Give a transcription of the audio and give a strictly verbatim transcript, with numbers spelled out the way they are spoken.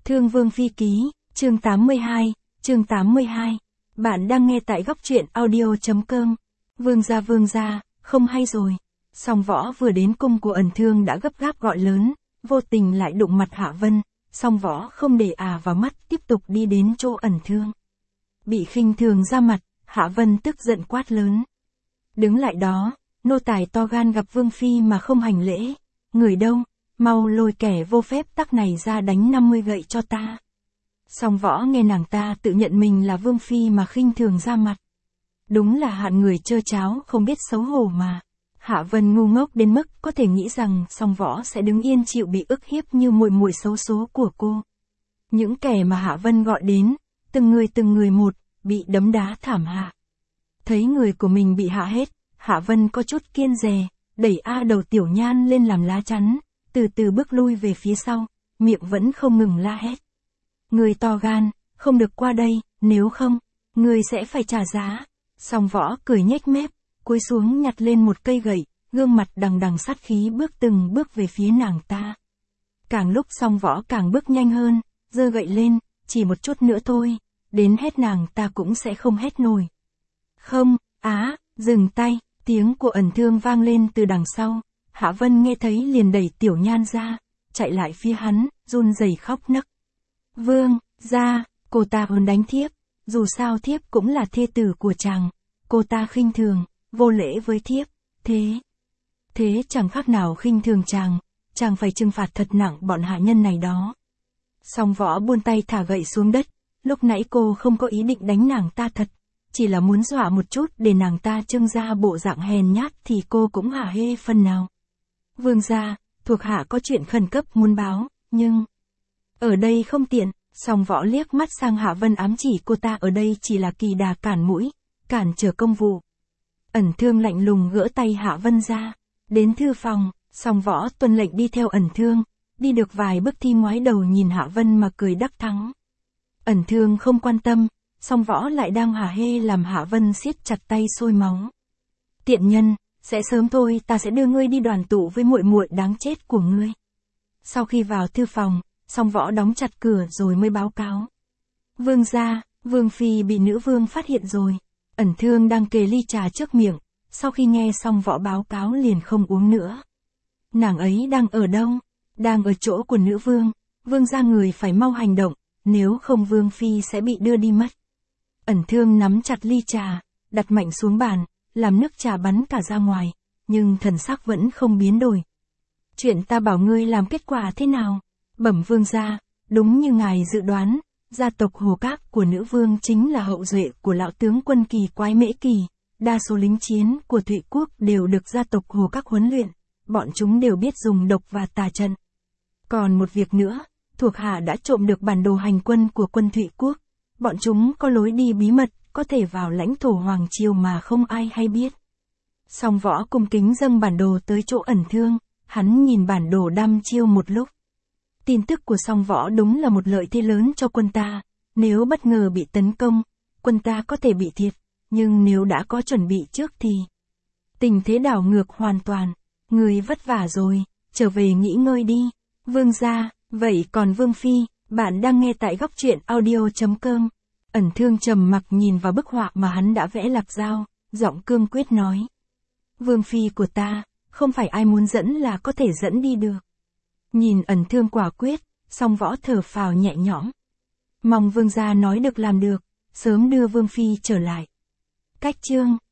Thương Vương Phi Ký, chương tám mươi hai, chương tám mươi hai. Bạn đang nghe tại góc truyện audio.com. Vương gia vương gia, không hay rồi. Song Võ vừa đến cung của Ẩn Thương đã gấp gáp gọi lớn, vô tình lại đụng mặt Hạ Vân, Song Võ không để à vào mắt tiếp tục đi đến chỗ Ẩn Thương. Bị khinh thường ra mặt, Hạ Vân tức giận quát lớn. Đứng lại đó, nô tài to gan gặp Vương Phi mà không hành lễ. Người đâu, mau lôi kẻ vô phép tắc này ra đánh năm mươi gậy cho ta. Song Võ nghe nàng ta tự nhận mình là Vương Phi mà khinh thường ra mặt. Đúng là hạng người trơ cháo không biết xấu hổ mà. Hạ Vân ngu ngốc đến mức có thể nghĩ rằng Song Võ sẽ đứng yên chịu bị ức hiếp như muội muội xấu số của cô. Những kẻ mà Hạ Vân gọi đến, từng người từng người một, bị đấm đá thảm hạ. Thấy người của mình bị hạ hết, Hạ Vân có chút kiên dè, đẩy A Đầu Tiểu Nhan lên làm lá chắn, từ từ bước lui về phía sau, miệng vẫn không ngừng la hét. Người to gan, không được qua đây, nếu không, người sẽ phải trả giá. Song Võ cười nhếch mép, cúi xuống nhặt lên một cây gậy, gương mặt đằng đằng sát khí bước từng bước về phía nàng ta. Càng lúc Song Võ càng bước nhanh hơn, giơ gậy lên, chỉ một chút nữa thôi, đến hét nàng ta cũng sẽ không hét nổi. Không, á, dừng tay, tiếng của Ẩn Thương vang lên từ đằng sau, Hạ Vân nghe thấy liền đẩy Tiểu Nhan ra, chạy lại phía hắn, run rẩy khóc nấc. Vương, gia, cô ta muốn đánh thiếp, dù sao thiếp cũng là thê tử của chàng, cô ta khinh thường, vô lễ với thiếp, thế. Thế chẳng khác nào khinh thường chàng, chàng phải trừng phạt thật nặng bọn hạ nhân này đó. Song Võ buông tay thả gậy xuống đất, lúc nãy cô không có ý định đánh nàng ta thật, chỉ là muốn dọa một chút để nàng ta trưng ra bộ dạng hèn nhát thì cô cũng hả hê phần nào. Vương gia, thuộc hạ có chuyện khẩn cấp muốn báo, nhưng ở đây không tiện. Song Võ liếc mắt sang Hạ Vân ám chỉ cô ta ở đây chỉ là kỳ đà cản mũi, cản trở công vụ. Ẩn Thương lạnh lùng gỡ tay Hạ Vân ra, đến thư phòng, Song Võ tuân lệnh đi theo Ẩn Thương, đi được vài bước thi ngoái đầu nhìn Hạ Vân mà cười đắc thắng. Ẩn Thương không quan tâm, Song Võ lại đang hả hê làm Hạ Vân siết chặt tay sôi máu. Tiện nhân, sẽ sớm thôi ta sẽ đưa ngươi đi đoàn tụ với muội muội đáng chết của ngươi. Sau khi vào thư phòng, Song Võ đóng chặt cửa rồi mới báo cáo. Vương gia, Vương Phi bị nữ vương phát hiện rồi. Ẩn Thương đang kề ly trà trước miệng, sau khi nghe Song Võ báo cáo liền không uống nữa. Nàng ấy đang ở đâu? Đang ở chỗ của nữ vương, vương gia người phải mau hành động, nếu không Vương Phi sẽ bị đưa đi mất. Ẩn Thương nắm chặt ly trà, đặt mạnh xuống bàn, làm nước trà bắn cả ra ngoài, nhưng thần sắc vẫn không biến đổi. Chuyện ta bảo ngươi làm kết quả thế nào? Bẩm vương gia, đúng như ngài dự đoán, gia tộc Hồ Các của nữ vương chính là hậu duệ của lão tướng quân kỳ quái Mễ Kỳ, đa số lính chiến của Thụy Quốc đều được gia tộc Hồ Các huấn luyện, bọn chúng đều biết dùng độc và tà trận. Còn một việc nữa, thuộc hạ đã trộm được bản đồ hành quân của quân Thụy Quốc, bọn chúng có lối đi bí mật, có thể vào lãnh thổ Hoàng Triều mà không ai hay biết. Song Võ cung kính dâng bản đồ tới chỗ Ẩn Thương, hắn nhìn bản đồ đăm chiêu một lúc. Tin tức của Song Võ đúng là một lợi thế lớn cho quân ta, nếu bất ngờ bị tấn công, quân ta có thể bị thiệt, nhưng nếu đã có chuẩn bị trước thì tình thế đảo ngược hoàn toàn. Người vất vả rồi, trở về nghỉ ngơi đi. Vương gia, vậy còn Vương Phi, bạn đang nghe tại góc truyện audio.com. Ẩn Thương trầm mặc nhìn vào bức họa mà hắn đã vẽ lạc dao, giọng cương quyết nói. Vương Phi của ta, không phải ai muốn dẫn là có thể dẫn đi được. Nhìn Ẩn Thương quả quyết, Song Võ thở phào nhẹ nhõm. Mong vương gia nói được làm được, sớm đưa Vương Phi trở lại. Cách chương